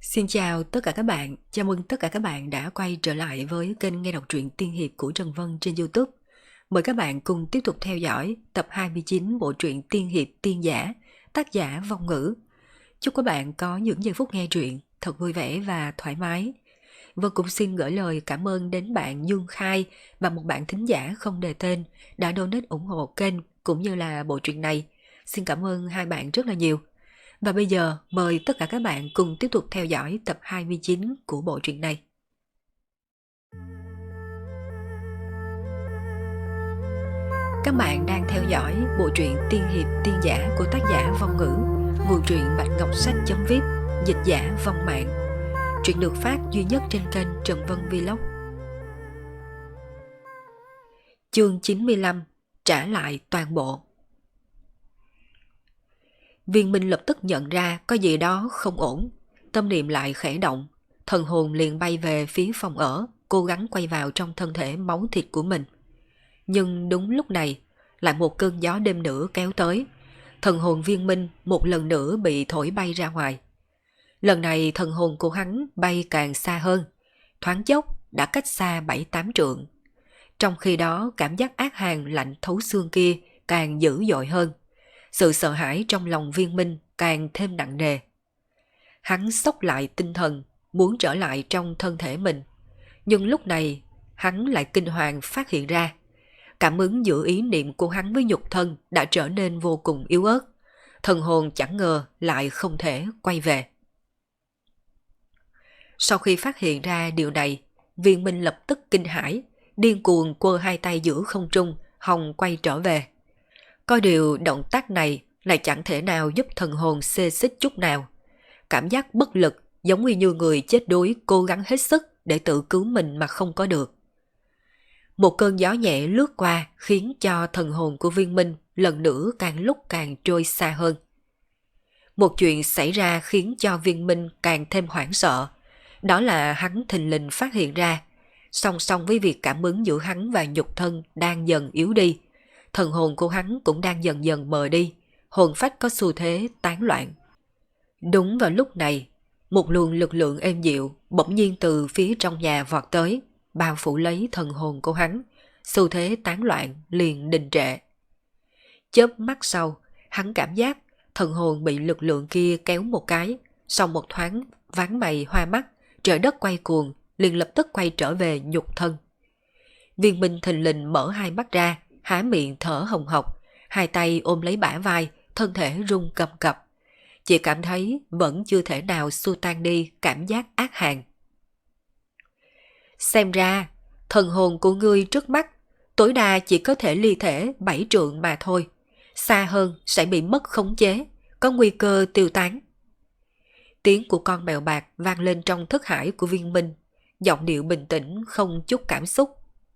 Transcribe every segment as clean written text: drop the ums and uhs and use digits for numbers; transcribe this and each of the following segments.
Xin chào tất cả các bạn, chào mừng tất cả các bạn đã quay trở lại với kênh nghe đọc truyện tiên hiệp của Trần Vân trên YouTube. Mời các bạn cùng tiếp tục theo dõi tập 29 bộ truyện tiên hiệp tiên giả, tác giả Vong Ngữ. Chúc các bạn có những giây phút nghe truyện thật vui vẻ và thoải mái. Vân cũng xin gửi lời cảm ơn đến bạn Dương Khai và một bạn thính giả không đề tên đã donate ủng hộ kênh cũng như là bộ truyện này. Xin cảm ơn hai bạn rất là nhiều. Và bây giờ mời tất cả các bạn cùng tiếp tục theo dõi tập 29 của bộ truyện này. Các bạn đang theo dõi bộ truyện tiên hiệp tiên giả của tác giả Vong Ngữ, nguồn truyện Bạch Ngọc Sách.vip, dịch giả Vong Mạng. Truyện được phát duy nhất trên kênh Trần Vân Vlog. Chương 95: Trả lại toàn bộ. Viên Minh lập tức nhận ra có gì đó không ổn, tâm niệm lại khẽ động, thần hồn liền bay về phía phòng ở, cố gắng quay vào trong thân thể máu thịt của mình. Nhưng đúng lúc này, lại một cơn gió đêm nữa kéo tới, thần hồn Viên Minh một lần nữa bị thổi bay ra ngoài. Lần này thần hồn của hắn bay càng xa hơn, thoáng chốc đã cách xa 7-8 trượng. Trong khi đó cảm giác ác hàn lạnh thấu xương kia càng dữ dội hơn. Sự sợ hãi trong lòng Viên Minh càng thêm nặng nề. Hắn xốc lại tinh thần, muốn trở lại trong thân thể mình. Nhưng lúc này, hắn lại kinh hoàng phát hiện ra. Cảm ứng giữa ý niệm của hắn với nhục thân đã trở nên vô cùng yếu ớt. Thần hồn chẳng ngờ lại không thể quay về. Sau khi phát hiện ra điều này, Viên Minh lập tức kinh hãi, điên cuồng quơ hai tay giữa không trung, hòng quay trở về. Có điều động tác này lại chẳng thể nào giúp thần hồn xê xích chút nào. Cảm giác bất lực giống như người chết đuối cố gắng hết sức để tự cứu mình mà không có được. Một cơn gió nhẹ lướt qua khiến cho thần hồn của Viên Minh lần nữa càng lúc càng trôi xa hơn. Một chuyện xảy ra khiến cho Viên Minh càng thêm hoảng sợ. Đó là hắn thình lình phát hiện ra, song song với việc cảm ứng giữa hắn và nhục thân đang dần yếu đi, thần hồn của hắn cũng đang dần dần mờ đi, hồn phách có xu thế tán loạn. Đúng vào lúc này, một luồng lực lượng êm dịu bỗng nhiên từ phía trong nhà vọt tới, bao phủ lấy thần hồn của hắn, xu thế tán loạn liền đình trệ. Chớp mắt sau, hắn cảm giác thần hồn bị lực lượng kia kéo một cái, sau một thoáng ván mày hoa mắt, trời đất quay cuồng, liền lập tức quay trở về nhục thân. Viên Minh thình lình mở hai mắt ra, há miệng thở hồng hộc, hai tay ôm lấy bả vai, thân thể run cầm cập. Chỉ cảm thấy vẫn chưa thể nào xua tan đi cảm giác ác hàn. Xem ra, thần hồn của ngươi trước mắt, tối đa chỉ có thể ly thể 7 trượng mà thôi. Xa hơn sẽ bị mất khống chế, có nguy cơ tiêu tán. Tiếng của con mèo bạc vang lên trong thức hải của Viên Minh, giọng điệu bình tĩnh không chút cảm xúc.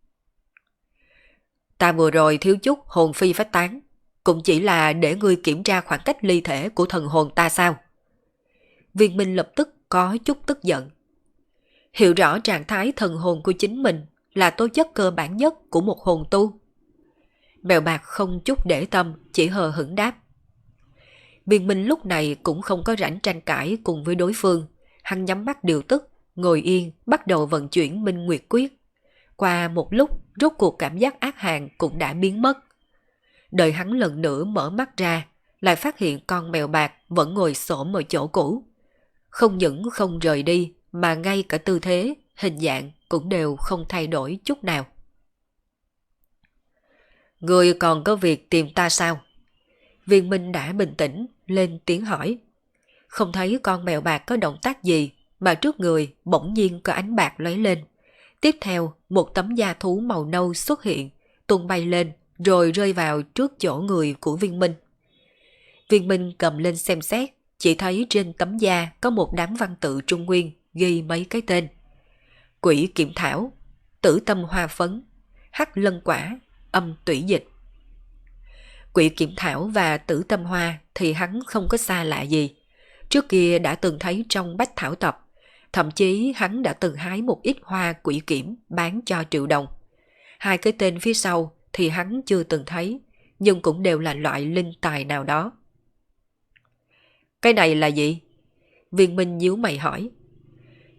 Ta vừa rồi thiếu chút hồn phi phách tán, cũng chỉ là để ngươi kiểm tra khoảng cách ly thể của thần hồn ta sao? Viên Minh lập tức có chút tức giận. Hiểu rõ trạng thái thần hồn của chính mình là tố chất cơ bản nhất của một hồn tu. Mèo bạc không chút để tâm, chỉ hờ hững đáp. Viên Minh lúc này cũng không có rảnh tranh cãi cùng với đối phương, hắn nhắm mắt điều tức, ngồi yên, bắt đầu vận chuyển Minh Nguyệt Quyết. Qua một lúc, rốt cuộc cảm giác ác hàn cũng đã biến mất. Đợi hắn lần nữa mở mắt ra, lại phát hiện con mèo bạc vẫn ngồi xổm ở chỗ cũ. Không những không rời đi, mà ngay cả tư thế, hình dạng cũng đều không thay đổi chút nào. Ngươi còn có việc tìm ta sao? Viên Minh đã bình tĩnh, lên tiếng hỏi. Không thấy con mèo bạc có động tác gì, mà trước người bỗng nhiên có ánh bạc lóe lên. Tiếp theo, một tấm da thú màu nâu xuất hiện, tung bay lên, rồi rơi vào trước chỗ người của Viên Minh. Viên Minh cầm lên xem xét, chỉ thấy trên tấm da có một đám văn tự Trung Nguyên ghi mấy cái tên. Quỷ Kiểm Thảo, Tử Tâm Hoa Phấn, Hắc Lân Quả, Âm Tủy Dịch. Quỷ Kiểm Thảo và Tử Tâm Hoa thì hắn không có xa lạ gì. Trước kia đã từng thấy trong Bách Thảo Tập, thậm chí hắn đã từng hái một ít hoa quỷ kiểm bán cho triệu đồng. Hai cái tên phía sau thì hắn chưa từng thấy, nhưng cũng đều là loại linh tài nào đó. Cái này là gì? Viên Minh nhíu mày hỏi.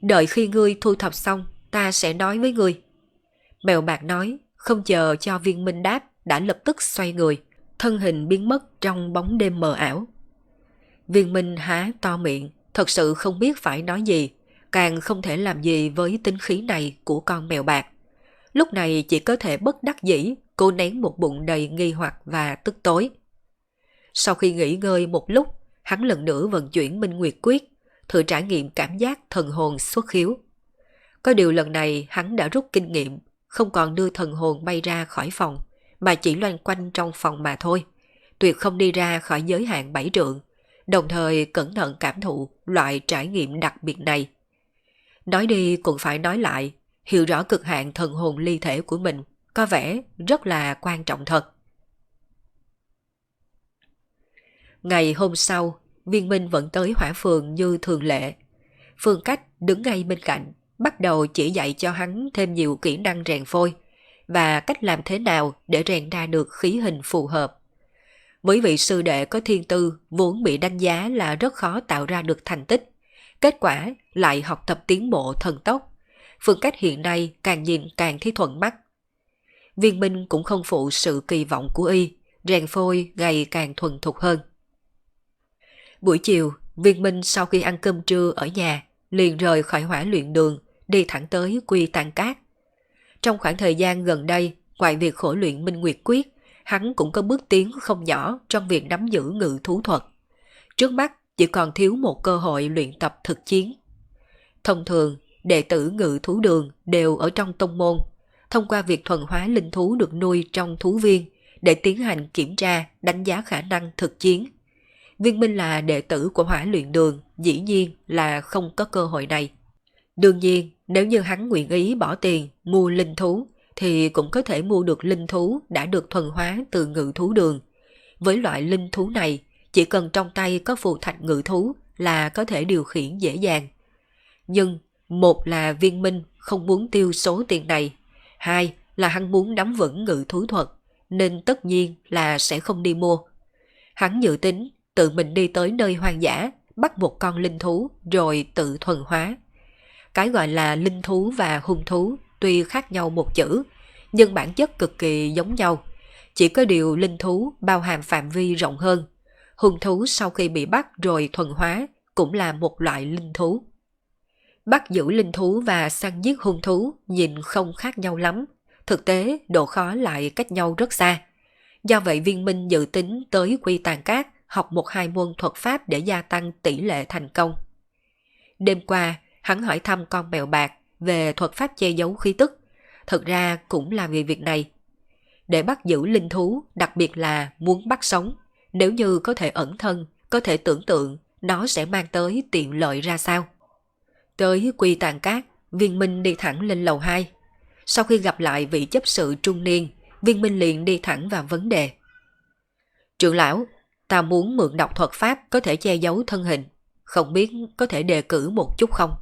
Đợi khi ngươi thu thập xong, ta sẽ nói với ngươi. Mèo bạc nói, không chờ cho Viên Minh đáp, đã lập tức xoay người, thân hình biến mất trong bóng đêm mờ ảo. Viên Minh há to miệng, thật sự không biết phải nói gì, càng không thể làm gì với tính khí này của con mèo bạc. Lúc này chỉ có thể bất đắc dĩ, cô nén một bụng đầy nghi hoặc và tức tối. Sau khi nghỉ ngơi một lúc, hắn lần nữa vận chuyển Minh Nguyệt Quyết, thử trải nghiệm cảm giác thần hồn xuất khiếu. Có điều lần này hắn đã rút kinh nghiệm, không còn đưa thần hồn bay ra khỏi phòng, mà chỉ loanh quanh trong phòng mà thôi, tuyệt không đi ra khỏi giới hạn 7 trượng, đồng thời cẩn thận cảm thụ loại trải nghiệm đặc biệt này. Nói đi cũng phải nói lại, hiểu rõ cực hạn thần hồn ly thể của mình có vẻ rất là quan trọng thật. Ngày hôm sau, Viên Minh vẫn tới hỏa phường như thường lệ. Phương Cách đứng ngay bên cạnh, bắt đầu chỉ dạy cho hắn thêm nhiều kỹ năng rèn phôi và cách làm thế nào để rèn ra được khí hình phù hợp. Với vị sư đệ có thiên tư vốn bị đánh giá là rất khó tạo ra được thành tích, kết quả lại học tập tiến bộ thần tốc. Phương Cách hiện nay càng nhìn càng thấy thuận mắt. Viên Minh cũng không phụ sự kỳ vọng của y, rèn phôi ngày càng thuần thục hơn. Buổi chiều, Viên Minh sau khi ăn cơm trưa ở nhà, liền rời khỏi hỏa luyện đường, đi thẳng tới Quy Tàn Cát. Trong khoảng thời gian gần đây, ngoài việc khổ luyện Minh Nguyệt Quyết, hắn cũng có bước tiến không nhỏ trong việc nắm giữ ngự thú thuật. Trước mắt chỉ còn thiếu một cơ hội luyện tập thực chiến. Thông thường, đệ tử ngự thú đường đều ở trong tông môn, thông qua việc thuần hóa linh thú được nuôi trong thú viên để tiến hành kiểm tra, đánh giá khả năng thực chiến. Viên Minh là đệ tử của hỏa luyện đường, dĩ nhiên là không có cơ hội này. Đương nhiên, nếu như hắn nguyện ý bỏ tiền mua linh thú, thì cũng có thể mua được linh thú đã được thuần hóa từ ngự thú đường. Với loại linh thú này, chỉ cần trong tay có phù thạch ngự thú là có thể điều khiển dễ dàng. Nhưng, một là Viên Minh không muốn tiêu số tiền này, hai là hắn muốn nắm vững ngự thú thuật, nên tất nhiên là sẽ không đi mua. Hắn dự tính tự mình đi tới nơi hoang dã, bắt một con linh thú rồi tự thuần hóa. Cái gọi là linh thú và hung thú tuy khác nhau một chữ, nhưng bản chất cực kỳ giống nhau. Chỉ có điều linh thú bao hàm phạm vi rộng hơn. Hung thú sau khi bị bắt rồi thuần hóa cũng là một loại linh thú. Bắt giữ linh thú và săn giết hung thú nhìn không khác nhau lắm. Thực tế độ khó lại cách nhau rất xa. Do vậy Viên Minh dự tính tới Quy Tàn Cát học 1-2 môn thuật pháp để gia tăng tỷ lệ thành công. Đêm qua, hắn hỏi thăm con mèo bạc về thuật pháp che giấu khí tức. Thực ra cũng là vì việc này. Để bắt giữ linh thú, đặc biệt là muốn bắt sống, nếu như có thể ẩn thân, có thể tưởng tượng nó sẽ mang tới tiện lợi ra sao. Tới Quy Tàn Cát, Viên Minh đi thẳng lên lầu 2. Sau khi gặp lại vị chấp sự trung niên, Viên Minh liền đi thẳng vào vấn đề. Trưởng lão, ta muốn mượn đọc thuật pháp có thể che giấu thân hình, không biết có thể đề cử một chút không?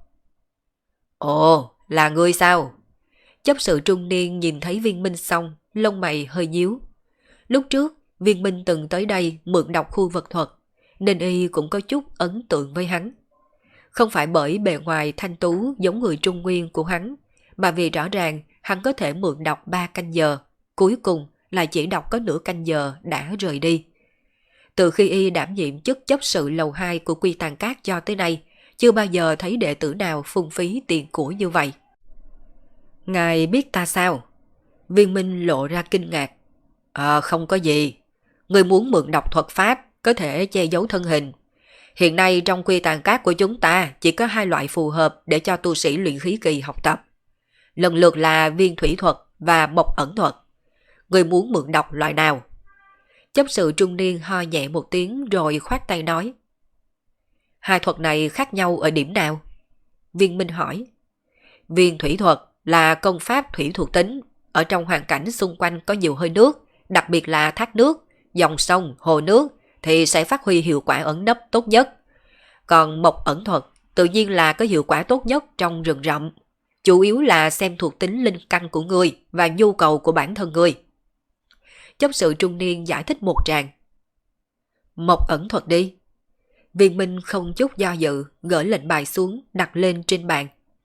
Ồ, là ngươi sao? Chấp sự trung niên nhìn thấy Viên Minh xong, lông mày hơi nhíu. Lúc trước, Viên Minh từng tới đây mượn đọc khu vật thuật, nên y cũng có chút ấn tượng với hắn. Không phải bởi bề ngoài thanh tú giống người Trung Nguyên của hắn, mà vì rõ ràng hắn có thể mượn đọc 3 canh giờ, cuối cùng là chỉ đọc có nửa canh giờ đã rời đi. Từ khi y đảm nhiệm chức chấp sự lầu 2 của Quy Tàn Cát cho tới nay, chưa bao giờ thấy đệ tử nào phung phí tiền của như vậy. Ngài biết ta sao? Viên Minh lộ ra kinh ngạc. Không có gì. Người muốn mượn đọc thuật pháp có thể che giấu thân hình. Hiện nay trong Quy Tàn Cát của chúng ta chỉ có 2 loại phù hợp để cho tu sĩ luyện khí kỳ học tập. Lần lượt là viên thủy thuật và mộc ẩn thuật. Người muốn mượn đọc loại nào? Chấp sự trung niên ho nhẹ một tiếng rồi khoát tay nói. 2 thuật này khác nhau ở điểm nào? Viên Minh hỏi. Viên thủy thuật là công pháp thủy thuộc tính, ở trong hoàn cảnh xung quanh có nhiều hơi nước, đặc biệt là thác nước, dòng sông, hồ nước thì sẽ phát huy hiệu quả ẩn nấp tốt nhất. Còn mộc ẩn thuật tự nhiên là có hiệu quả tốt nhất trong rừng rậm, chủ yếu là xem thuộc tính linh căn của người và nhu cầu của bản thân người. Chấp sự trung niên giải thích một tràng. Mộc ẩn thuật đi. Viên Minh không chút do dự, gỡ lệnh bài xuống đặt lên trên bàn.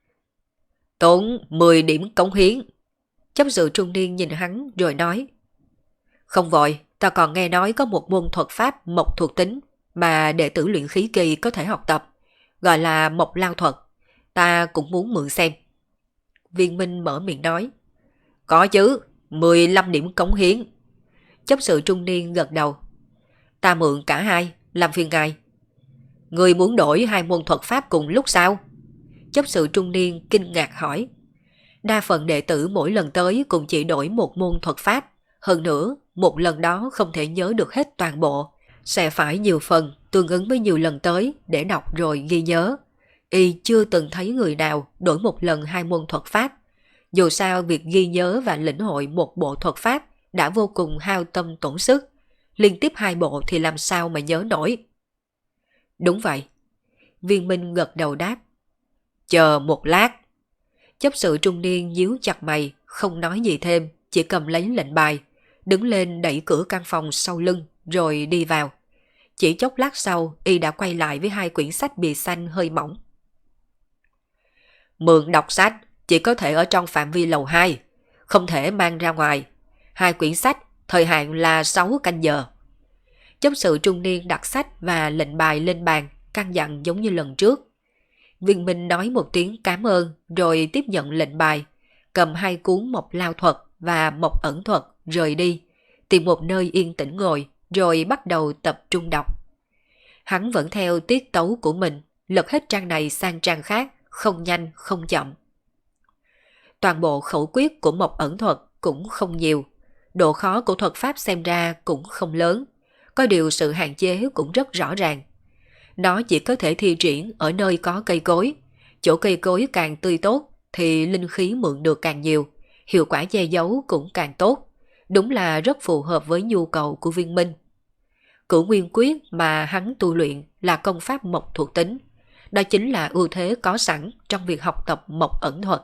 Tốn 10 điểm cống hiến. Chấp sự trung niên nhìn hắn rồi nói. Không vội, ta còn nghe nói có một môn thuật pháp mộc thuộc tính mà đệ tử luyện khí kỳ có thể học tập, gọi là mộc lao thuật. Ta cũng muốn mượn xem. Viên Minh mở miệng nói. Có chứ, 15 điểm cống hiến. Chấp sự trung niên gật đầu. Ta mượn cả hai, làm phiền ngài. Người muốn đổi hai môn thuật pháp cùng lúc sao? Chấp sự trung niên kinh ngạc hỏi. Đa phần đệ tử mỗi lần tới cũng chỉ đổi một môn thuật pháp. Hơn nữa, một lần đó không thể nhớ được hết toàn bộ. Sẽ phải nhiều phần tương ứng với nhiều lần tới để đọc rồi ghi nhớ. Y chưa từng thấy người nào đổi một lần hai môn thuật pháp. Dù sao việc ghi nhớ và lĩnh hội một bộ thuật pháp đã vô cùng hao tâm tổn sức. Liên tiếp hai bộ thì làm sao mà nhớ nổi. Đúng vậy. Viên Minh gật đầu đáp. Chờ một lát. Chấp sự trung niên nhíu chặt mày, không nói gì thêm, chỉ cầm lấy lệnh bài, đứng lên đẩy cửa căn phòng sau lưng rồi đi vào. Chỉ chốc lát sau, y đã quay lại với hai quyển sách bìa xanh hơi mỏng. Mượn đọc sách chỉ có thể ở trong phạm vi lầu 2, không thể mang ra ngoài. Hai quyển sách, thời hạn là 6 canh giờ. Chấp sự trung niên đặt sách và lệnh bài lên bàn, căn dặn giống như lần trước. Viên Minh nói một tiếng cảm ơn rồi tiếp nhận lệnh bài, cầm hai cuốn mộc lao thuật và mộc ẩn thuật rời đi, tìm một nơi yên tĩnh ngồi rồi bắt đầu tập trung đọc. Hắn vẫn theo tiết tấu của mình, lật hết trang này sang trang khác, không nhanh không chậm. Toàn bộ khẩu quyết của mộc ẩn thuật cũng không nhiều, độ khó của thuật pháp xem ra cũng không lớn, có điều sự hạn chế cũng rất rõ ràng. Nó chỉ có thể thi triển ở nơi có cây cối, chỗ cây cối càng tươi tốt thì linh khí mượn được càng nhiều, hiệu quả che giấu cũng càng tốt, đúng là rất phù hợp với nhu cầu của Viên Minh. Cửu nguyên quyết mà hắn tu luyện là công pháp mộc thuộc tính, đó chính là ưu thế có sẵn trong việc học tập mộc ẩn thuật.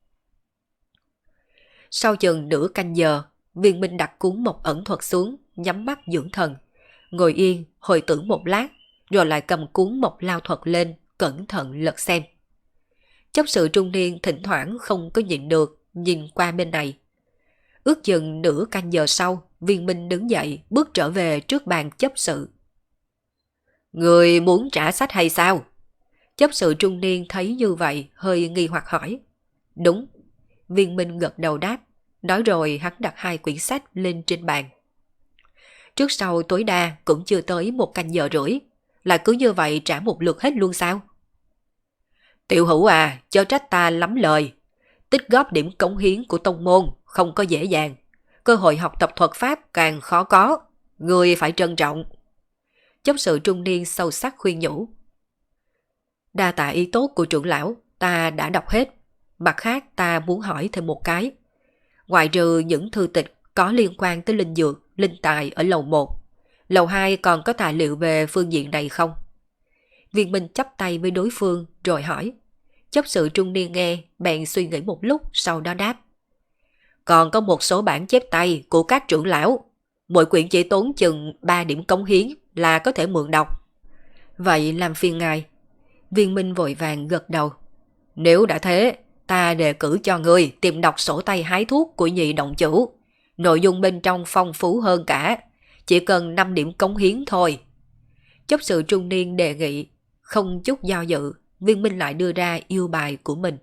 Sau chừng nửa canh giờ, Viên Minh đặt cuốn mộc ẩn thuật xuống, nhắm mắt dưỡng thần, ngồi yên hồi tưởng một lát, rồi lại cầm cuốn mộc lao thuật lên, cẩn thận lật xem. Chấp sự trung niên thỉnh thoảng không có nhịn được, nhìn qua bên này. Ước chừng nửa canh giờ sau, Viên Minh đứng dậy, bước trở về trước bàn chấp sự. Người muốn trả sách hay sao? Chấp sự trung niên thấy như vậy, hơi nghi hoặc hỏi. Đúng. Viên Minh gật đầu đáp, nói rồi hắn đặt hai quyển sách lên trên bàn. Trước sau tối đa cũng chưa tới 1 canh giờ rưỡi, là cứ như vậy trả một lượt hết luôn sao? Tiểu hữu à, chớ trách ta lắm lời. Tích góp điểm cống hiến của tông môn không có dễ dàng. Cơ hội học tập thuật pháp càng khó có. Người phải trân trọng. Chấp sự trung niên sâu sắc khuyên nhủ. Đa tạ ý tốt của trưởng lão, ta đã đọc hết. Mặt khác ta muốn hỏi thêm một cái. Ngoài trừ những thư tịch có liên quan tới linh dược, linh tài ở lầu 1, lầu 2 còn có tài liệu về phương diện này không? Viên Minh chắp tay với đối phương rồi hỏi. Chấp sự trung niên nghe, bèn suy nghĩ một lúc sau đó đáp. Còn có một số bản chép tay của các trưởng lão. Mỗi quyển chỉ tốn chừng 3 điểm cống hiến là có thể mượn đọc. Vậy làm phiền ngài. Viên Minh vội vàng gật đầu. Nếu đã thế, ta đề cử cho người tìm đọc sổ tay hái thuốc của nhị động chủ. Nội dung bên trong phong phú hơn cả. Chỉ cần 5 điểm cống hiến thôi. Chấp sự trung niên đề nghị. Không chút do dự, Viên Minh lại đưa ra yêu bài của mình.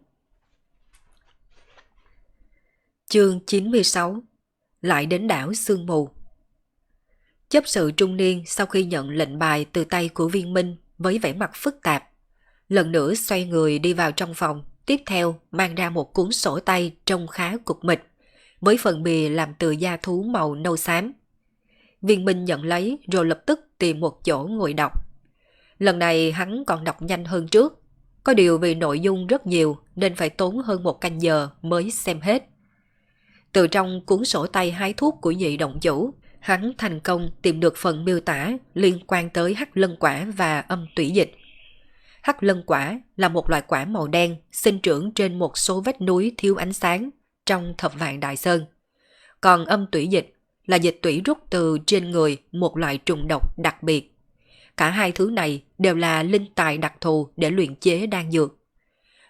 Chương 96. Lại đến đảo Sương Mù. Chấp sự trung niên sau khi nhận lệnh bài từ tay của Viên Minh với vẻ mặt phức tạp, lần nữa xoay người đi vào trong phòng, tiếp theo mang ra một cuốn sổ tay trông khá cục mịch, với phần bìa làm từ da thú màu nâu xám. Viên Minh nhận lấy rồi lập tức tìm một chỗ ngồi đọc. Lần này hắn còn đọc nhanh hơn trước, có điều vì nội dung rất nhiều nên phải tốn hơn 1 canh giờ mới xem hết. Từ trong cuốn sổ tay hái thuốc của nhị động chủ, hắn thành công tìm được phần miêu tả liên quan tới hắc lân quả và âm tủy dịch. Hắc lân quả là một loại quả màu đen sinh trưởng trên một số vách núi thiếu ánh sáng trong Thập Vạn Đại Sơn. Còn âm tủy dịch là dịch tủy rút từ trên người một loại trùng độc đặc biệt. Cả hai thứ này đều là linh tài đặc thù để luyện chế đan dược.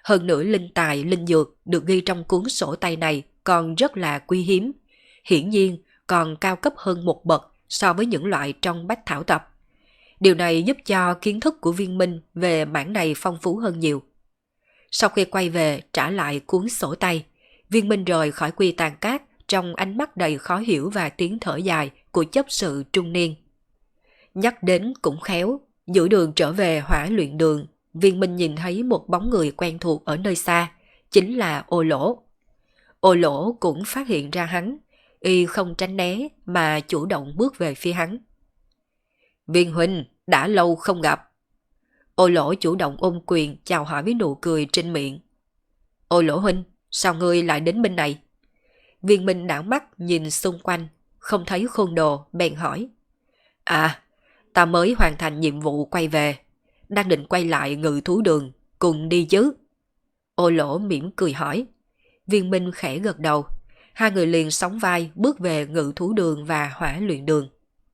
Hơn nữa linh tài, linh dược được ghi trong cuốn sổ tay này còn rất là quý hiếm. Hiển nhiên còn cao cấp hơn một bậc so với những loại trong bách thảo tập. Điều này giúp cho kiến thức của Viên Minh về mảng này phong phú hơn nhiều. Sau khi quay về trả lại cuốn sổ tay, Viên Minh rời khỏi Quy Tàn Cát trong ánh mắt đầy khó hiểu và tiếng thở dài của chấp sự trung niên. Nhắc đến cũng khéo, giữa đường trở về Hỏa Luyện Đường, Viên Minh nhìn thấy một bóng người quen thuộc ở nơi xa, chính là Ô Lỗ. Ô Lỗ cũng phát hiện ra hắn, y không tránh né mà chủ động bước về phía hắn. Viên huynh, đã lâu không gặp. Ô Lỗ chủ động ôm quyền chào hỏi với nụ cười trên miệng. Ô Lỗ huynh, sao ngươi lại đến bên này? Viên Minh đảo mắt nhìn xung quanh, không thấy Khôn Đồ, bèn hỏi. À, ta mới hoàn thành nhiệm vụ quay về, đang định quay lại Ngự Thú Đường, cùng đi chứ? Ô Lỗ mỉm cười hỏi. Viên Minh khẽ gật đầu, hai người liền sóng vai bước về Ngự Thú Đường và Hỏa Luyện Đường.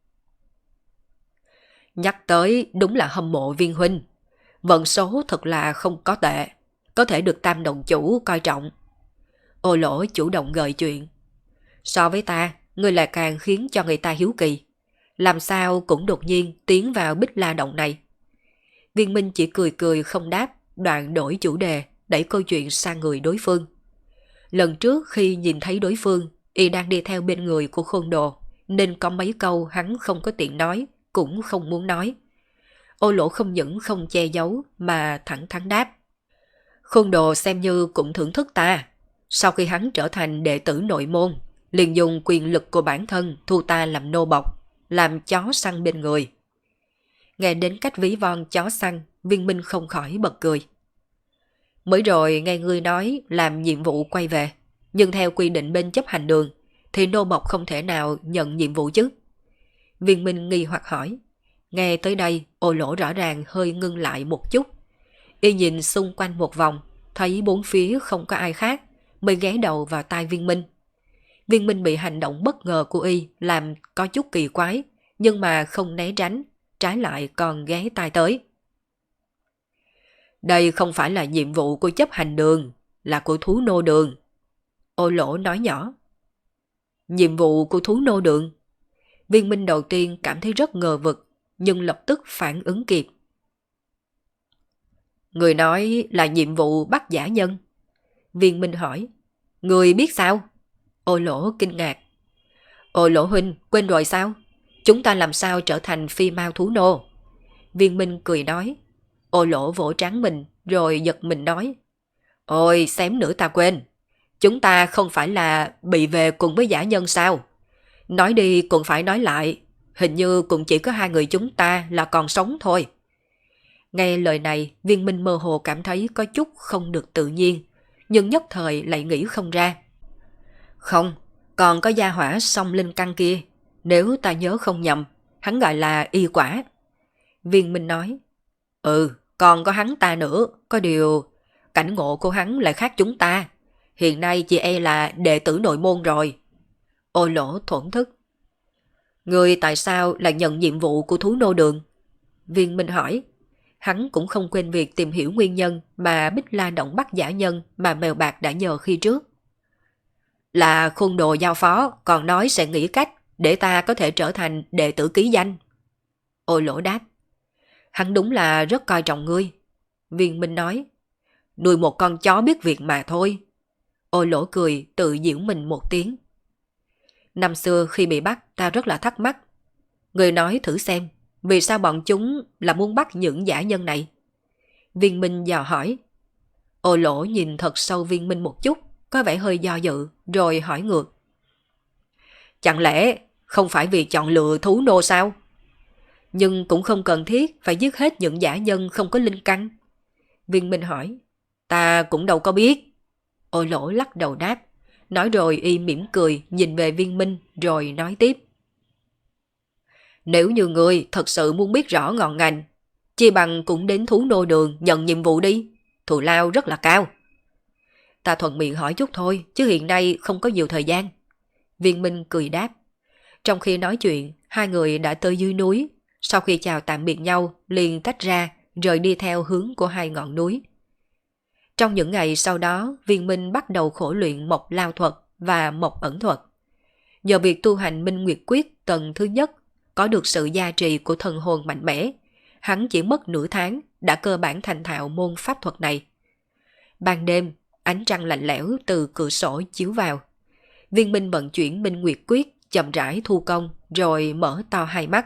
Nhắc tới đúng là hâm mộ Viên huynh, vận số thật là không có tệ, có thể được Tam đồng chủ coi trọng. Ô Lỗ chủ động gợi chuyện. So với ta, ngươi lại càng khiến cho người ta hiếu kỳ. Làm sao cũng đột nhiên tiến vào Bích La Động này. Viên Minh chỉ cười cười không đáp, đoạn đổi chủ đề, đẩy câu chuyện sang người đối phương. Lần trước khi nhìn thấy đối phương, y đang đi theo bên người của Khôn Đồ, nên có mấy câu hắn không có tiện nói, cũng không muốn nói. Ô Lỗ không những không che giấu mà thẳng thắn đáp. Khôn Đồ xem như cũng thưởng thức ta. Sau khi hắn trở thành đệ tử nội môn, liền dùng quyền lực của bản thân thu ta làm nô bộc, làm chó săn bên người. Nghe đến cách ví von chó săn, Viên Minh không khỏi bật cười. Mới rồi nghe ngươi nói làm nhiệm vụ quay về, nhưng theo quy định bên chấp hành đường, thì nô bộc không thể nào nhận nhiệm vụ chứ. Viên Minh nghi hoặc hỏi. Nghe tới đây, Ô Lỗ rõ ràng hơi ngưng lại một chút. Y nhìn xung quanh một vòng, thấy bốn phía không có ai khác, mới ghé đầu vào tai Viên Minh. Viên Minh bị hành động bất ngờ của y làm có chút kỳ quái, nhưng mà không né tránh, trái lại còn ghé tai tới. Đây không phải là nhiệm vụ của chấp hành đường, là của thú nô đường. Ô Lỗ nói nhỏ. Nhiệm vụ của thú nô đường? Viên Minh đầu tiên cảm thấy rất ngờ vực, nhưng lập tức phản ứng kịp. Người nói là nhiệm vụ bắt giả nhân. Viên Minh hỏi. Người biết sao? Ô Lỗ kinh ngạc. Ô Lỗ huynh, quên rồi sao? Chúng ta làm sao trở thành phi mao thú nô? Viên Minh cười nói. Ô Lỗ vỗ trán mình, rồi giật mình nói. Ôi, xém nữa ta quên. Chúng ta không phải là bị về cùng với giả nhân sao? Nói đi cũng phải nói lại. Hình như cũng chỉ có hai người chúng ta là còn sống thôi. Nghe lời này, Viên Minh mơ hồ cảm thấy có chút không được tự nhiên, nhưng nhất thời lại nghĩ không ra. Không, còn có gia hỏa song linh căn kia, nếu ta nhớ không nhầm, hắn gọi là y quả. Viên Minh nói. Ừ, còn có hắn ta nữa, có điều cảnh ngộ của hắn lại khác chúng ta. Hiện nay chị e là đệ tử nội môn rồi. Ô Lỗ thổn thức. Người tại sao lại nhận nhiệm vụ của thú nô đường? Viên Minh hỏi. Hắn cũng không quên việc tìm hiểu nguyên nhân mà Bích La Động bắt giả nhân mà Mèo Bạc đã nhờ khi trước. Là Khôn Đồ giao phó, còn nói sẽ nghĩ cách để ta có thể trở thành đệ tử ký danh. Ô Lỗ đáp. Hắn đúng là rất coi trọng ngươi. Viên Minh nói. Nuôi một con chó biết việc mà thôi. Ô Lỗ cười tự giễu mình một tiếng. Năm xưa khi bị bắt ta rất là thắc mắc. Người nói thử xem, vì sao bọn chúng là muốn bắt những giả nhân này? Viên Minh dò hỏi. Ô Lỗ nhìn thật sâu Viên Minh một chút, có vẻ hơi do dự, rồi hỏi ngược. Chẳng lẽ không phải vì chọn lựa thú nô sao? Nhưng cũng không cần thiết phải giết hết những giả nhân không có linh căn. Viên Minh hỏi. Ta cũng đâu có biết. Ô Lỗ lắc đầu đáp. Nói rồi y mỉm cười nhìn về Viên Minh rồi nói tiếp. Nếu như ngươi thật sự muốn biết rõ ngọn ngành, chi bằng cũng đến thú nô đường nhận nhiệm vụ đi. Thù lao rất là cao. Ta thuận miệng hỏi chút thôi, chứ hiện nay không có nhiều thời gian. Viên Minh cười đáp. Trong khi nói chuyện, hai người đã tới dưới núi. Sau khi chào tạm biệt nhau, liền tách ra, rời đi theo hướng của hai ngọn núi. Trong những ngày sau đó, Viên Minh bắt đầu khổ luyện Mộc Lao thuật và Mộc Ẩn thuật. Nhờ việc tu hành Minh Nguyệt Quyết tầng thứ nhất có được sự gia trì của thần hồn mạnh mẽ, hắn chỉ mất nửa tháng đã cơ bản thành thạo môn pháp thuật này. Ban đêm, ánh trăng lạnh lẽo từ cửa sổ chiếu vào. Viên Minh vận chuyển Minh Nguyệt Quyết chậm rãi thu công rồi mở to hai mắt.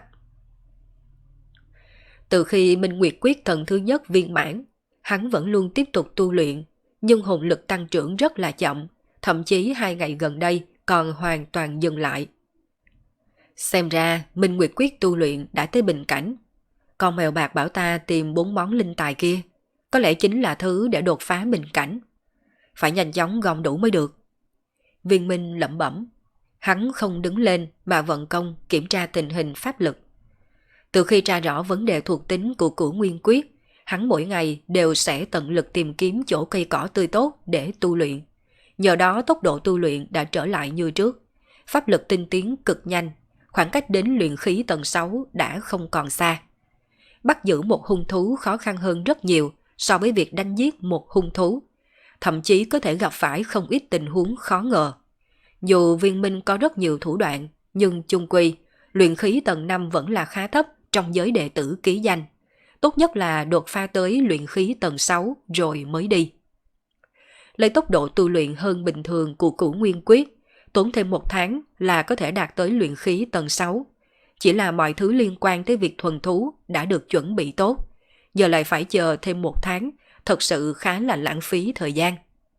Từ khi Minh Nguyệt Quyết tầng thứ nhất viên mãn, hắn vẫn luôn tiếp tục tu luyện, nhưng hồn lực tăng trưởng rất là chậm, thậm chí 2 ngày gần đây còn hoàn toàn dừng lại. Xem ra Minh Nguyệt Quyết tu luyện đã tới bình cảnh. Con mèo bạc bảo ta tìm 4 món linh tài kia, có lẽ chính là thứ để đột phá bình cảnh. Phải nhanh chóng gom đủ mới được. Viên Minh lẩm bẩm. Hắn không đứng lên mà vận công kiểm tra tình hình pháp lực. Từ khi tra rõ vấn đề thuộc tính của Cửu Nguyên Quyết, hắn mỗi ngày đều sẽ tận lực tìm kiếm chỗ cây cỏ tươi tốt để tu luyện. Nhờ đó tốc độ tu luyện đã trở lại như trước. Pháp lực tinh tiến cực nhanh, khoảng cách đến luyện khí tầng 6 đã không còn xa. Bắt giữ một hung thú khó khăn hơn rất nhiều so với việc đánh giết một hung thú. Thậm chí có thể gặp phải không ít tình huống khó ngờ. Dù Viên Minh có rất nhiều thủ đoạn, nhưng chung quy, luyện khí tầng 5 vẫn là khá thấp trong giới đệ tử ký danh. Tốt nhất là đột phá tới luyện khí tầng 6 rồi mới đi. Lấy tốc độ tu luyện hơn bình thường của Cửu Nguyên Quyết, tốn thêm 1 tháng là có thể đạt tới luyện khí tầng 6. Chỉ là mọi thứ liên quan tới việc thuần thú đã được chuẩn bị tốt, giờ lại phải chờ thêm 1 tháng, thật sự khá là lãng phí thời gian.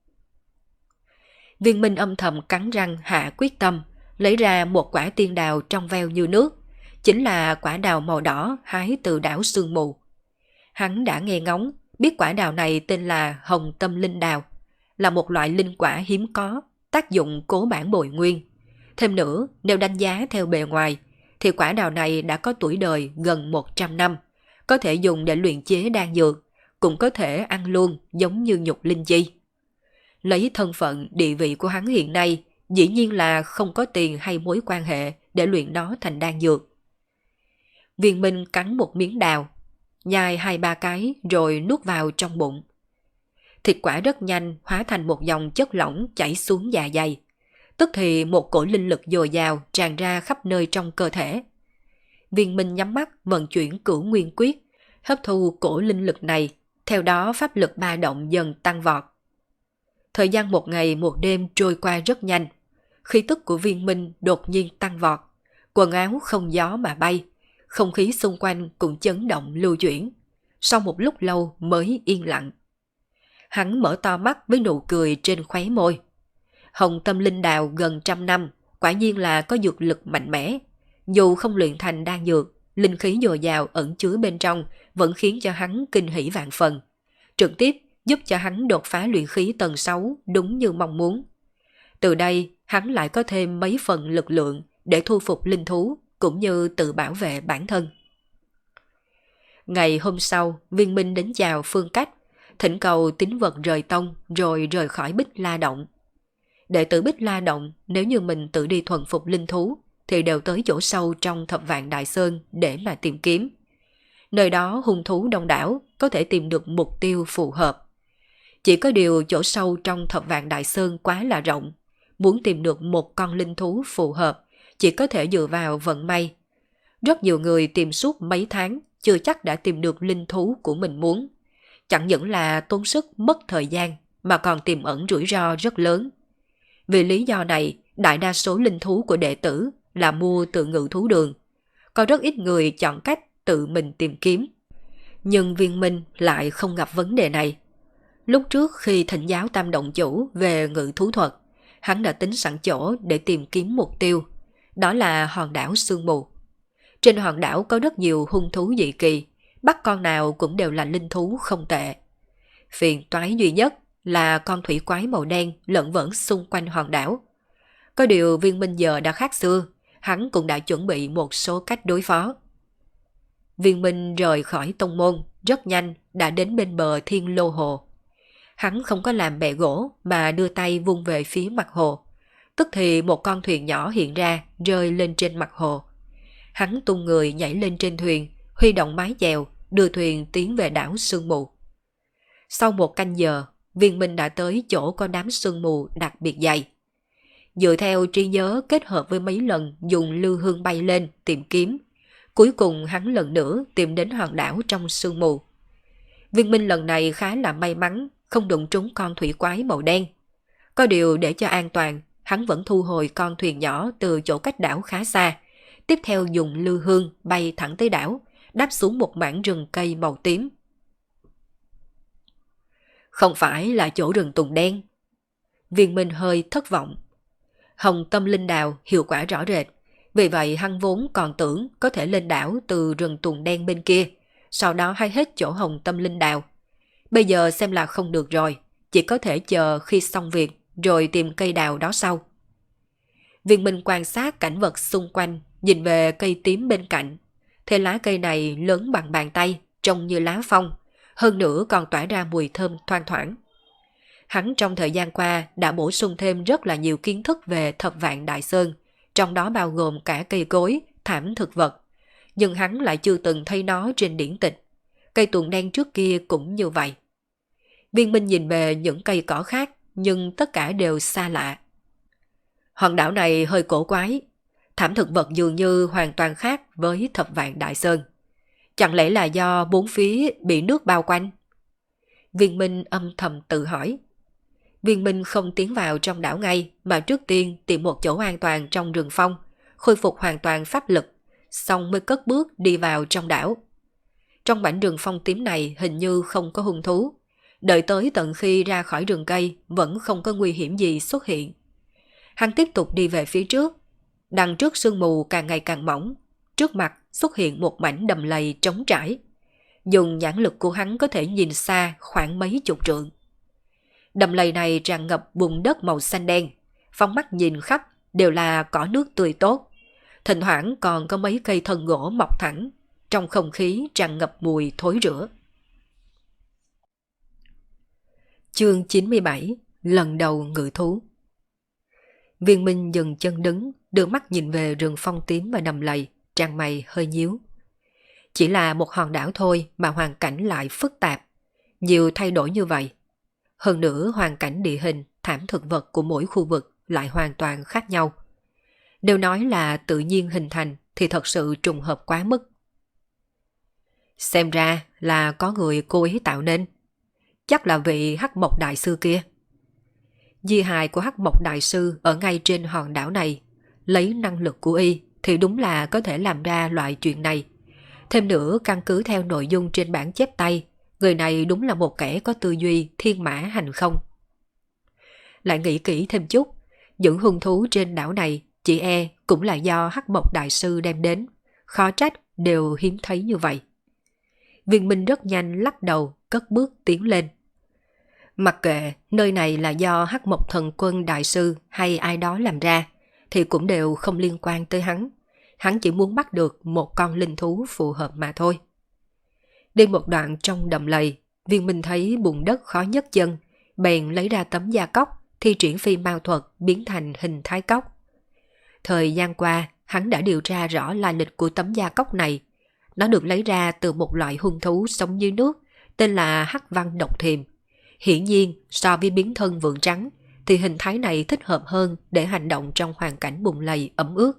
Viên Minh âm thầm cắn răng hạ quyết tâm, lấy ra một quả tiên đào trong veo như nước, chính là quả đào màu đỏ hái từ đảo Sương Mù. Hắn đã nghe ngóng, biết quả đào này tên là Hồng Tâm Linh Đào, là một loại linh quả hiếm có, tác dụng cố bản bồi nguyên. Thêm nữa, nếu đánh giá theo bề ngoài, thì quả đào này đã có tuổi đời gần 100 năm, có thể dùng để luyện chế đan dược, cũng có thể ăn luôn giống như nhục linh chi. Lấy thân phận địa vị của hắn hiện nay, dĩ nhiên là không có tiền hay mối quan hệ để luyện nó thành đan dược. Viên Minh cắn một miếng đào, nhai 2-3 cái rồi nuốt vào trong bụng. Thịt quả rất nhanh hóa thành một dòng chất lỏng chảy xuống dạ dày. Tức thì một cổ linh lực dồi dào tràn ra khắp nơi trong cơ thể. Viên Minh nhắm mắt vận chuyển Cửu Nguyên Quyết, hấp thu cổ linh lực này, theo đó pháp lực ba động dần tăng vọt. Thời gian 1 ngày 1 đêm trôi qua rất nhanh, khí tức của Viên Minh đột nhiên tăng vọt, quần áo không gió mà bay, không khí xung quanh cũng chấn động lưu chuyển, sau một lúc lâu mới yên lặng. Hắn mở to mắt với nụ cười trên khóe môi. Hồng Tâm Linh Đào gần 100 năm, quả nhiên là có dược lực mạnh mẽ. Dù không luyện thành đan dược, linh khí dồi dào ẩn chứa bên trong vẫn khiến cho hắn kinh hỉ vạn phần. Trực tiếp giúp cho hắn đột phá luyện khí tầng 6 đúng như mong muốn. Từ đây, hắn lại có thêm mấy phần lực lượng để thu phục linh thú, cũng như tự bảo vệ bản thân. Ngày hôm sau, Viên Minh đến chào Phương Cách, thỉnh cầu tín vật rời tông rồi rời khỏi Bích La Động. Đệ tử Bích La Động, nếu như mình tự đi thuần phục linh thú, thì đều tới chỗ sâu trong Thập Vạn Đại Sơn để mà tìm kiếm. Nơi đó hung thú đông đảo, có thể tìm được mục tiêu phù hợp. Chỉ có điều chỗ sâu trong Thập Vạn Đại Sơn quá là rộng, muốn tìm được một con linh thú phù hợp, chỉ có thể dựa vào vận may. Rất nhiều người tìm suốt mấy tháng, chưa chắc đã tìm được linh thú của mình muốn. Chẳng những là tốn sức mất thời gian, mà còn tiềm ẩn rủi ro rất lớn. Vì lý do này, đại đa số linh thú của đệ tử là mua từ Ngự Thú Đường. Có rất ít người chọn cách tự mình tìm kiếm. Nhưng Viên Minh lại không gặp vấn đề này. Lúc trước khi thỉnh giáo Tam Động Chủ về ngự thú thuật, hắn đã tính sẵn chỗ để tìm kiếm mục tiêu. Đó là hòn đảo Sương Mù. Trên hòn đảo có rất nhiều hung thú dị kỳ, bắt con nào cũng đều là linh thú không tệ. Phiền toái duy nhất là con thủy quái màu đen lởn vởn xung quanh hòn đảo. Có điều Viên Minh giờ đã khác xưa, hắn cũng đã chuẩn bị một số cách đối phó. Viên Minh rời khỏi tông môn, rất nhanh đã đến bên bờ Thiên Lô Hồ. Hắn không có làm bè gỗ mà đưa tay vung về phía mặt hồ. Tức thì một con thuyền nhỏ hiện ra rơi lên trên mặt hồ. Hắn tung người nhảy lên trên thuyền, huy động mái chèo, đưa thuyền tiến về đảo Sương Mù. Sau 1 canh giờ, Viên Minh đã tới chỗ có đám sương mù đặc biệt dày. Dựa theo trí nhớ kết hợp với mấy lần dùng lưu hương bay lên tìm kiếm, cuối cùng hắn lần nữa tìm đến hòn đảo trong sương mù. Viên Minh lần này khá là may mắn, không đụng trúng con thủy quái màu đen. Có điều để cho an toàn, hắn vẫn thu hồi con thuyền nhỏ từ chỗ cách đảo khá xa, tiếp theo dùng lưu hương bay thẳng tới đảo, đáp xuống một mảng rừng cây màu tím. Không phải là chỗ rừng tùng đen. Viên Minh hơi thất vọng. Hồng tâm linh đào hiệu quả rõ rệt, vì vậy hắn vốn còn tưởng có thể lên đảo từ rừng tùng đen bên kia, sau đó hái hết chỗ hồng tâm linh đào. Bây giờ xem là không được rồi, chỉ có thể chờ khi xong việc rồi tìm cây đào đó sau. Viên Minh quan sát cảnh vật xung quanh, nhìn về cây tím bên cạnh. Thế lá cây này lớn bằng bàn tay, trông như lá phong, hơn nữa còn tỏa ra mùi thơm thoang thoảng. Hắn trong thời gian qua đã bổ sung thêm rất là nhiều kiến thức về Thập Vạn Đại Sơn, trong đó bao gồm cả cây cối, thảm thực vật. Nhưng hắn lại chưa từng thấy nó trên điển tịch. Cây tuồng đen trước kia cũng như vậy. Viên Minh nhìn về những cây cỏ khác, nhưng tất cả đều xa lạ. Hòn đảo này hơi cổ quái, thảm thực vật dường như hoàn toàn khác với Thập Vạn Đại Sơn. Chẳng lẽ là do bốn phía bị nước bao quanh? Viên Minh âm thầm tự hỏi. Viên Minh không tiến vào trong đảo ngay, mà trước tiên tìm một chỗ an toàn trong rừng phong, khôi phục hoàn toàn pháp lực, xong mới cất bước đi vào trong đảo. Trong mảnh rừng phong tím này hình như không có hung thú. Đợi tới tận khi ra khỏi rừng cây vẫn không có nguy hiểm gì xuất hiện. Hắn tiếp tục đi về phía trước. Đằng trước sương mù càng ngày càng mỏng, trước mặt xuất hiện một mảnh đầm lầy trống trải. Dùng nhãn lực của hắn có thể nhìn xa khoảng mấy chục trượng. Đầm lầy này tràn ngập bùn đất màu xanh đen, phóng mắt nhìn khắp đều là cỏ nước tươi tốt. Thỉnh thoảng còn có mấy cây thân gỗ mọc thẳng, trong không khí tràn ngập mùi thối rữa. Chương 97: Lần đầu ngự thú. Viên Minh dừng chân đứng, đưa mắt nhìn về rừng phong tím và đầm lầy, tràn mày hơi nhíu. Chỉ là một hòn đảo thôi mà hoàn cảnh lại phức tạp, nhiều thay đổi như vậy. Hơn nữa hoàn cảnh địa hình, thảm thực vật của mỗi khu vực lại hoàn toàn khác nhau. Nếu nói là tự nhiên hình thành thì thật sự trùng hợp quá mức. Xem ra là có người cố ý tạo nên. Chắc là vị Hắc Mộc Đại Sư kia. Di hài của Hắc Mộc Đại Sư ở ngay trên hòn đảo này. Lấy năng lực của y thì đúng là có thể làm ra loại chuyện này. Thêm nữa căn cứ theo nội dung trên bản chép tay, người này đúng là một kẻ có tư duy thiên mã hành không. Lại nghĩ kỹ thêm chút, những hung thú trên đảo này chỉ e cũng là do Hắc Mộc Đại Sư đem đến. Khó trách đều hiếm thấy như vậy. Viên Minh rất nhanh lắc đầu, cất bước tiến lên. Mặc kệ nơi này là do Hắc Mộc Thần Quân Đại Sư hay ai đó làm ra, thì cũng đều không liên quan tới hắn. Hắn chỉ muốn bắt được một con linh thú phù hợp mà thôi. Đi một đoạn trong đầm lầy, Viên Minh thấy bùn đất khó nhấc chân, bèn lấy ra tấm da cóc, thi triển phi mao thuật biến thành hình thái cóc. Thời gian qua, hắn đã điều tra rõ lai lịch của tấm da cóc này. Nó được lấy ra từ một loại hung thú sống dưới nước, tên là Hắc Văn Độc Thiềm. Hiển nhiên, so với biến thân vượn trắng, thì hình thái này thích hợp hơn để hành động trong hoàn cảnh bùn lầy ẩm ướt.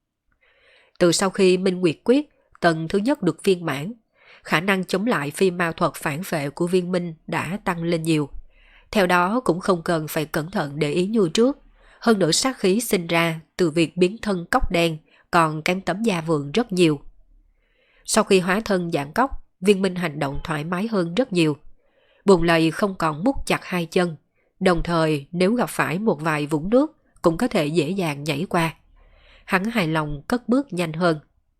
Từ sau khi Minh Nguyệt Quyết tầng thứ nhất được viên mãn, khả năng chống lại phi mao thuật phản phệ của Viên Minh đã tăng lên nhiều. Theo đó cũng không cần phải cẩn thận để ý như trước. Hơn nữa sát khí sinh ra từ việc biến thân cóc đen còn kém tấm da vượn rất nhiều. Sau khi hóa thân dạng cóc, Viên Minh hành động thoải mái hơn rất nhiều. Bùn lầy không còn mút chặt hai chân, đồng thời nếu gặp phải một vài vũng nước cũng có thể dễ dàng nhảy qua. Hắn hài lòng cất bước nhanh hơn.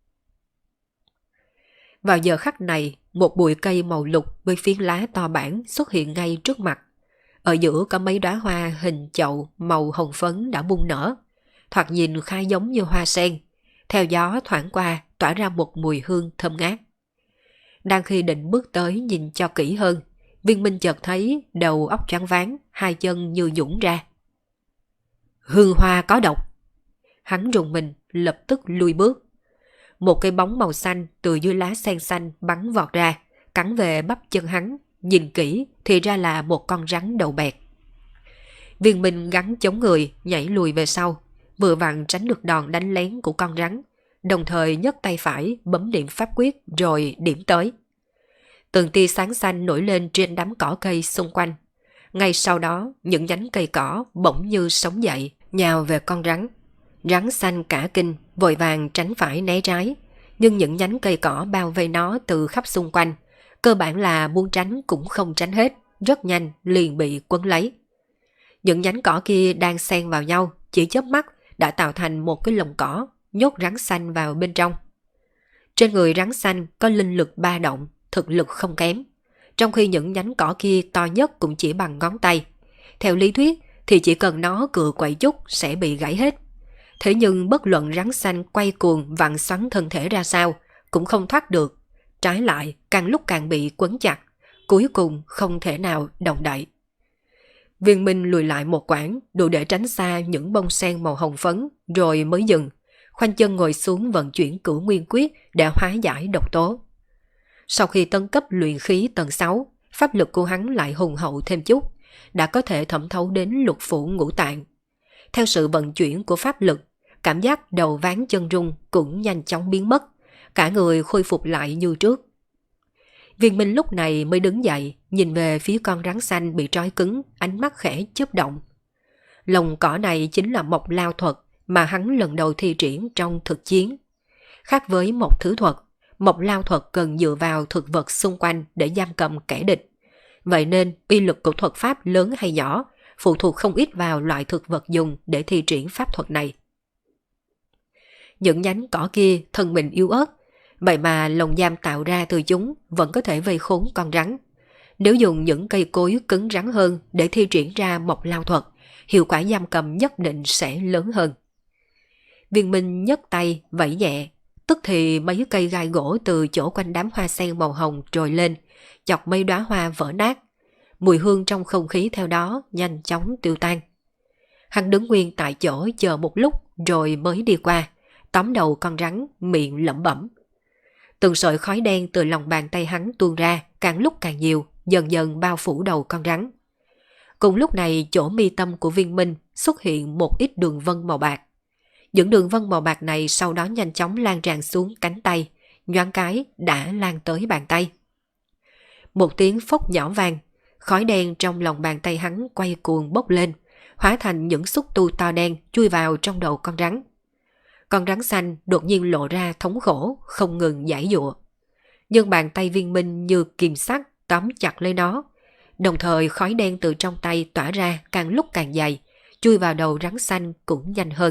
Vào giờ khắc này, một bụi cây màu lục với phiến lá to bản xuất hiện ngay trước mặt. Ở giữa có mấy đóa hoa hình chậu màu hồng phấn đã bung nở, thoạt nhìn khá giống như hoa sen. Theo gió thoảng qua tỏa ra một mùi hương thơm ngát. Đang khi định bước tới nhìn cho kỹ hơn, Viên Minh chợt thấy đầu óc choáng váng, hai chân như nhũn ra. Hương hoa có độc. Hắn rùng mình, lập tức lui bước. Một cây bóng màu xanh từ dưới lá sen xanh bắn vọt ra, cắn về bắp chân hắn, nhìn kỹ thì ra là một con rắn đầu bẹt. Viên Minh gắn chống người, nhảy lùi về sau, vừa vặn tránh được đòn đánh lén của con rắn, đồng thời nhấc tay phải bấm điểm pháp quyết rồi điểm tới. Từng tia sáng xanh nổi lên trên đám cỏ cây xung quanh. Ngay sau đó, những nhánh cây cỏ bỗng như sống dậy, nhào về con rắn. Rắn xanh cả kinh, vội vàng tránh phải né trái, nhưng những nhánh cây cỏ bao vây nó từ khắp xung quanh, cơ bản là muốn tránh cũng không tránh hết, rất nhanh liền bị quấn lấy. Những nhánh cỏ kia đang xen vào nhau, chỉ chớp mắt đã tạo thành một cái lồng cỏ, nhốt rắn xanh vào bên trong. Trên người rắn xanh có linh lực ba động, thực lực không kém, trong khi những nhánh cỏ kia to nhất cũng chỉ bằng ngón tay. Theo lý thuyết thì chỉ cần nó cựa quậy chút sẽ bị gãy hết. Thế nhưng bất luận rắn xanh quay cuồng vặn xoắn thân thể ra sao cũng không thoát được, trái lại càng lúc càng bị quấn chặt, cuối cùng không thể nào động đậy. Viên Minh lùi lại một quãng đủ để tránh xa những bông sen màu hồng phấn rồi mới dừng, khoanh chân ngồi xuống vận chuyển Cửu Nguyên Quyết để hóa giải độc tố. Sau khi tấn cấp luyện khí tầng 6, pháp lực của hắn lại hùng hậu thêm chút, đã có thể thẩm thấu đến lục phủ ngũ tạng. Theo sự vận chuyển của pháp lực, cảm giác đầu ván chân rung cũng nhanh chóng biến mất, cả người khôi phục lại như trước. Viên Minh lúc này mới đứng dậy, nhìn về phía con rắn xanh bị trói cứng, ánh mắt khẽ chớp động. Lồng cỏ này chính là Mộc Lao thuật mà hắn lần đầu thi triển trong thực chiến. Khác với một thứ thuật, Mộc Lao thuật cần dựa vào thực vật xung quanh để giam cầm kẻ địch. Vậy nên uy lực của thuật pháp lớn hay nhỏ phụ thuộc không ít vào loại thực vật dùng để thi triển pháp thuật này. Những nhánh cỏ kia thân mình yếu ớt, vậy mà lồng giam tạo ra từ chúng vẫn có thể vây khốn con rắn. Nếu dùng những cây cối cứng rắn hơn để thi triển ra Mộc Lao thuật, hiệu quả giam cầm nhất định sẽ lớn hơn. Viên Minh nhấc tay vẫy nhẹ, tức thì mấy cây gai gỗ từ chỗ quanh đám hoa sen màu hồng trồi lên, chọc mấy đóa hoa vỡ nát. Mùi hương trong không khí theo đó nhanh chóng tiêu tan. Hắn đứng nguyên tại chỗ chờ một lúc rồi mới đi qua, tóm đầu con rắn, miệng lẩm bẩm. Từng sợi khói đen từ lòng bàn tay hắn tuôn ra, càng lúc càng nhiều, dần dần bao phủ đầu con rắn. Cùng lúc này, chỗ mi tâm của Viên Minh xuất hiện một ít đường vân màu bạc. Những đường vân màu bạc này sau đó nhanh chóng lan tràn xuống cánh tay, nhoáng cái đã lan tới bàn tay. Một tiếng phốc nhỏ vang, khói đen trong lòng bàn tay hắn quay cuồng bốc lên, hóa thành những xúc tu to đen chui vào trong đầu con rắn. Con rắn xanh đột nhiên lộ ra thống khổ, không ngừng giãy giụa. Nhưng bàn tay Viên Minh như kìm sắt tóm chặt lấy nó. Đồng thời khói đen từ trong tay tỏa ra càng lúc càng dày, chui vào đầu rắn xanh cũng nhanh hơn.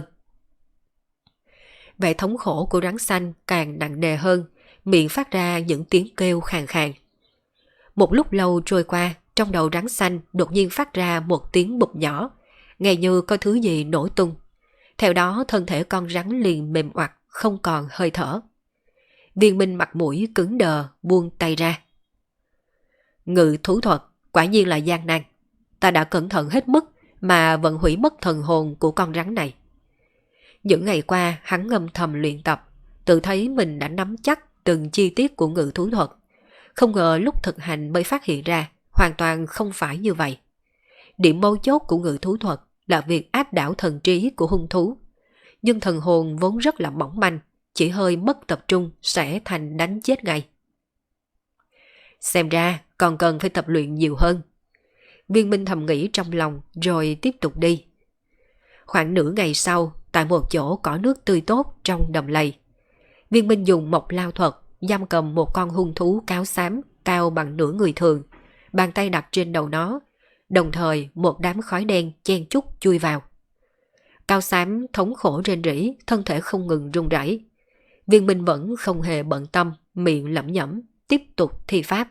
Vẻ thống khổ của rắn xanh càng nặng nề hơn, miệng phát ra những tiếng kêu khàn khàn. Một lúc lâu trôi qua, trong đầu rắn xanh đột nhiên phát ra một tiếng bụp nhỏ, nghe như có thứ gì nổ tung. Theo đó thân thể con rắn liền mềm oặt, không còn hơi thở. Viên Minh mặt mũi cứng đờ, buông tay ra. Ngự thú thuật, quả nhiên là gian nan. Ta đã cẩn thận hết mức mà vẫn hủy mất thần hồn của con rắn này. Những ngày qua hắn ngâm thầm luyện tập, tự thấy mình đã nắm chắc từng chi tiết của ngự thú thuật. Không ngờ lúc thực hành mới phát hiện ra, hoàn toàn không phải như vậy. Điểm mấu chốt của ngự thú thuật là việc áp đảo thần trí của hung thú. Nhưng thần hồn vốn rất là mỏng manh, chỉ hơi mất tập trung sẽ thành đánh chết ngay. Xem ra còn cần phải tập luyện nhiều hơn. Viên Minh thầm nghĩ trong lòng rồi tiếp tục đi. Khoảng nửa ngày sau, tại một chỗ có nước tươi tốt trong đầm lầy, Viên Minh dùng Mộc Lao thuật giam cầm một con hung thú cáo xám cao bằng nửa người thường, bàn tay đặt trên đầu nó, đồng thời một đám khói đen chen chúc chui vào. Cao xám thống khổ rên rỉ, thân thể không ngừng run rẩy. Viên Minh vẫn không hề bận tâm, miệng lẩm nhẩm, tiếp tục thi pháp.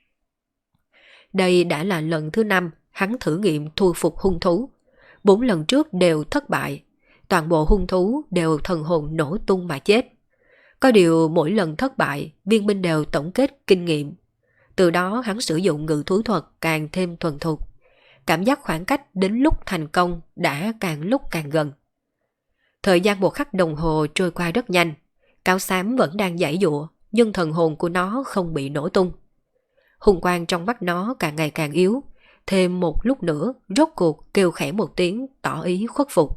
Đây đã là lần thứ 5 hắn thử nghiệm thu phục hung thú. 4 lần trước đều thất bại, toàn bộ hung thú đều thần hồn nổ tung mà chết. Có điều mỗi lần thất bại, Viên Minh đều tổng kết kinh nghiệm. Từ đó hắn sử dụng ngự thú thuật càng thêm thuần thục. Cảm giác khoảng cách đến lúc thành công đã càng lúc càng gần. Thời gian 1 khắc đồng hồ trôi qua rất nhanh. Cáo xám vẫn đang giãy giụa, nhưng thần hồn của nó không bị nổ tung. hung quang trong mắt nó càng ngày càng yếu, thêm một lúc nữa rốt cuộc kêu khẽ một tiếng tỏ ý khuất phục.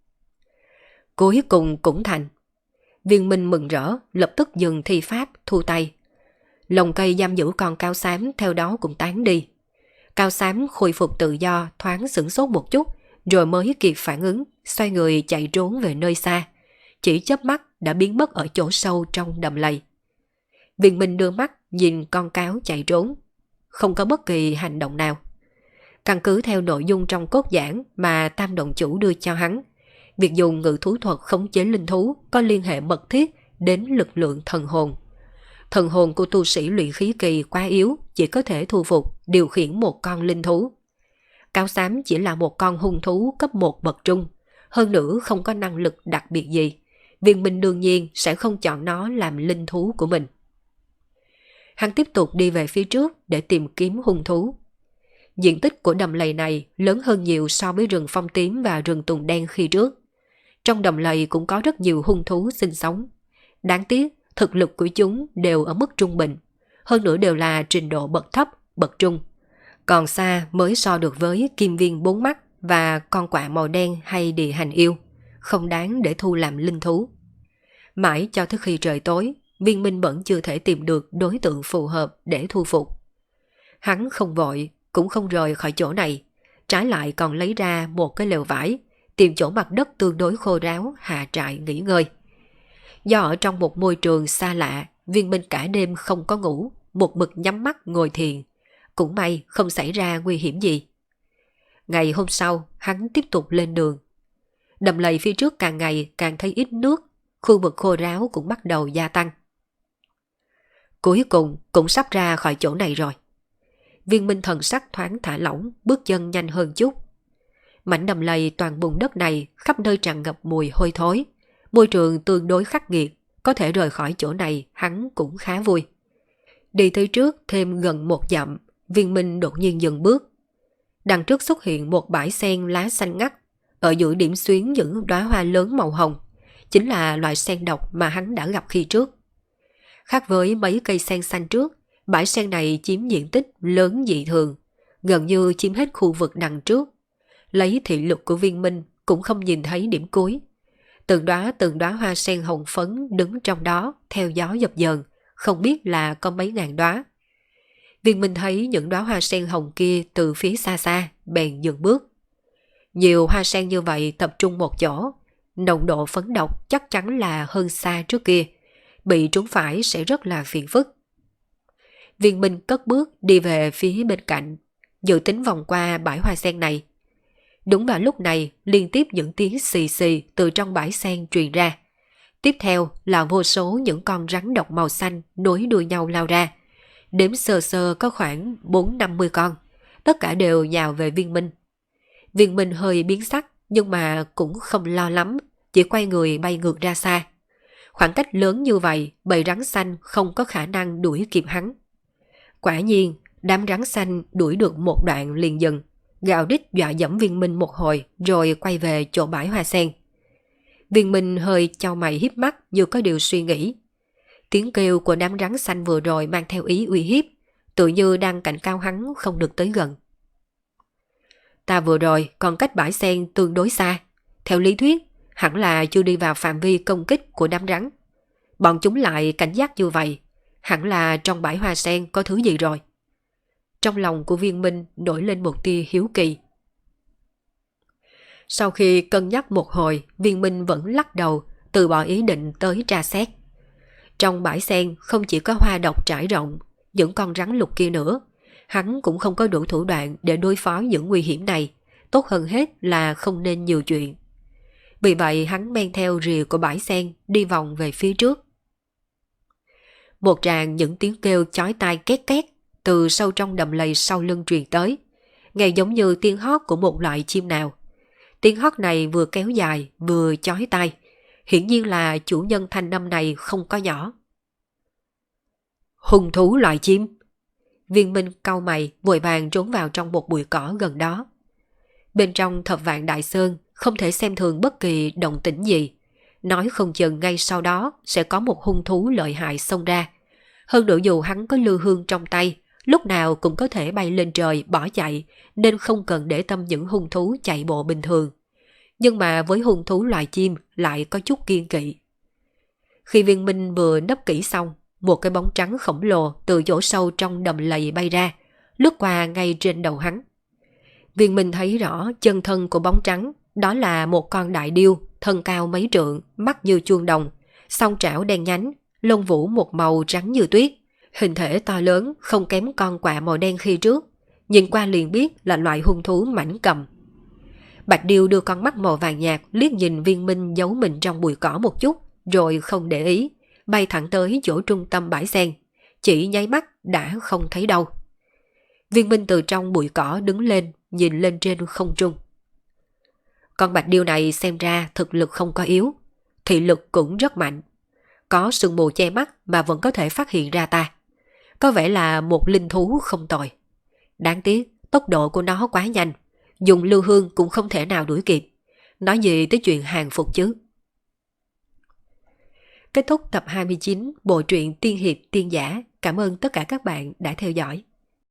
Cuối cùng cũng thành. Viên Minh mừng rỡ, lập tức dừng thi pháp, thu tay. Lồng cây giam giữ con cáo xám theo đó cũng tán đi. Cao xám khôi phục tự do, thoáng sửng sốt một chút, rồi mới kịp phản ứng, xoay người chạy trốn về nơi xa. Chỉ chớp mắt đã biến mất ở chỗ sâu trong đầm lầy. Viên Minh đưa mắt nhìn con cáo chạy trốn, không có bất kỳ hành động nào. Căn cứ theo nội dung trong cốt giảng mà Tam Động Chủ đưa cho hắn, việc dùng ngự thú thuật khống chế linh thú có liên hệ mật thiết đến lực lượng thần hồn. Thần hồn của tu sĩ luyện khí kỳ quá yếu, chỉ có thể thu phục, điều khiển một con linh thú. Cáo xám chỉ là một con hung thú cấp 1 bậc trung, hơn nữa không có năng lực đặc biệt gì. Viên Minh đương nhiên sẽ không chọn nó làm linh thú của mình. Hắn tiếp tục đi về phía trước để tìm kiếm hung thú. Diện tích của đầm lầy này lớn hơn nhiều so với rừng phong tím và rừng tùng đen khi trước. Trong đầm lầy cũng có rất nhiều hung thú sinh sống. Đáng tiếc, thực lực của chúng đều ở mức trung bình, hơn nữa đều là trình độ bậc thấp, bậc trung. Còn xa mới so được với kim viên 4 mắt và con quạ màu đen hay địa hành yêu, không đáng để thu làm linh thú. Mãi cho tới khi trời tối, Viên Minh vẫn chưa thể tìm được đối tượng phù hợp để thu phục. Hắn không vội, cũng không rời khỏi chỗ này, trái lại còn lấy ra một cái lều vải, tìm chỗ mặt đất tương đối khô ráo hạ trại nghỉ ngơi. Do ở trong một môi trường xa lạ, Viên Minh cả đêm không có ngủ, một mực nhắm mắt ngồi thiền. Cũng may không xảy ra nguy hiểm gì. Ngày hôm sau, hắn tiếp tục lên đường. Đầm lầy phía trước càng ngày càng thấy ít nước, khu vực khô ráo cũng bắt đầu gia tăng. Cuối cùng cũng sắp ra khỏi chỗ này rồi. Viên Minh thần sắc thoáng thả lỏng, bước chân nhanh hơn chút. Mảnh đầm lầy toàn bùn đất này khắp nơi tràn ngập mùi hôi thối. Môi trường tương đối khắc nghiệt, có thể rời khỏi chỗ này hắn cũng khá vui. Đi tới trước thêm gần 1 dặm, Viên Minh đột nhiên dừng bước. Đằng trước xuất hiện một bãi sen lá xanh ngắt, ở giữa điểm xuyến những đóa hoa lớn màu hồng, chính là loại sen độc mà hắn đã gặp khi trước. Khác với mấy cây sen xanh trước, bãi sen này chiếm diện tích lớn dị thường, gần như chiếm hết khu vực đằng trước. Lấy thị lực của Viên Minh cũng không nhìn thấy điểm cuối. Từng đóa hoa sen hồng phấn đứng trong đó theo gió dập dờn, không biết là có mấy ngàn đóa. Viên Minh thấy những đóa hoa sen hồng kia từ phía xa xa, bèn dừng bước. Nhiều hoa sen như vậy tập trung một chỗ, nồng độ phấn độc chắc chắn là hơn xa trước kia, bị trúng phải sẽ rất là phiền phức. Viên Minh cất bước đi về phía bên cạnh, dự tính vòng qua bãi hoa sen này. Đúng vào lúc này, liên tiếp những tiếng xì xì từ trong bãi sen truyền ra. Tiếp theo là vô số những con rắn độc màu xanh nối đuôi nhau lao ra. Đếm sơ sơ có khoảng 4-50 con, tất cả đều nhào về Viên Minh. Viên Minh hơi biến sắc nhưng mà cũng không lo lắm, chỉ quay người bay ngược ra xa. Khoảng cách lớn như vậy, bầy rắn xanh không có khả năng đuổi kịp hắn. Quả nhiên, đám rắn xanh đuổi được một đoạn liền dừng, gào rít dọa dẫm Viên Minh một hồi rồi quay về chỗ bãi hoa sen. Viên Minh hơi chau mày híp mắt như có điều suy nghĩ. Tiếng kêu của đám rắn xanh vừa rồi mang theo ý uy hiếp, tự như đang cảnh cáo hắn không được tới gần. Ta vừa rồi còn cách bãi sen tương đối xa, theo lý thuyết hẳn là chưa đi vào phạm vi công kích của đám rắn. Bọn chúng lại cảnh giác như vậy, hẳn là trong bãi hoa sen có thứ gì rồi. Trong lòng của Viên Minh nổi lên một tia hiếu kỳ. Sau khi cân nhắc một hồi, Viên Minh vẫn lắc đầu, từ bỏ ý định tới tra xét. Trong bãi sen không chỉ có hoa độc trải rộng, những con rắn lục kia nữa. Hắn cũng không có đủ thủ đoạn để đối phó những nguy hiểm này, tốt hơn hết là không nên nhiều chuyện. Vì vậy hắn men theo rìa của bãi sen đi vòng về phía trước. Một tràng những tiếng kêu chói tai két két từ sâu trong đầm lầy sau lưng truyền tới, nghe giống như tiếng hót của một loại chim nào. Tiếng hót này vừa kéo dài vừa chói tai, hiển nhiên là chủ nhân thanh âm này không có nhỏ. Hung thú loại chim. Viên Minh cau mày vội vàng trốn vào trong một bụi cỏ gần đó. Bên trong Thập Vạn Đại Sơn không thể xem thường bất kỳ động tĩnh gì, nói không chừng ngay sau đó sẽ có một hung thú lợi hại xông ra. Hơn nữa dù hắn có lư hương trong tay, lúc nào cũng có thể bay lên trời bỏ chạy, nên không cần để tâm những hung thú chạy bộ bình thường. Nhưng mà với hung thú loài chim lại có chút kiêng kỵ. Khi Viên Minh vừa nấp kỹ xong, một cái bóng trắng khổng lồ từ chỗ sâu trong đầm lầy bay ra, lướt qua ngay trên đầu hắn. Viên Minh thấy rõ chân thân của bóng trắng, đó là một con đại điêu, thân cao mấy trượng, mắt như chuông đồng, song trảo đen nhánh, lông vũ một màu trắng như tuyết, hình thể to lớn không kém con quạ màu đen khi trước, nhìn qua liền biết là loại hung thú mãnh cầm. Bạch điêu đưa con mắt màu vàng nhạt liếc nhìn Viên Minh giấu mình trong bụi cỏ một chút, rồi không để ý, bay thẳng tới chỗ trung tâm bãi sen, chỉ nháy mắt đã không thấy đâu. Viên Minh từ trong bụi cỏ đứng lên, nhìn lên trên không trung. Con bạch điêu này xem ra thực lực không có yếu, thị lực cũng rất mạnh. Có sương mù che mắt mà vẫn có thể phát hiện ra ta. Có vẻ là một linh thú không tồi. Đáng tiếc, tốc độ của nó quá nhanh, dùng lưu hương cũng không thể nào đuổi kịp. Nói gì tới chuyện hàng phục chứ. Kết thúc tập 29 bộ truyện Tiên Hiệp Tiên Giả. Cảm ơn tất cả các bạn đã theo dõi.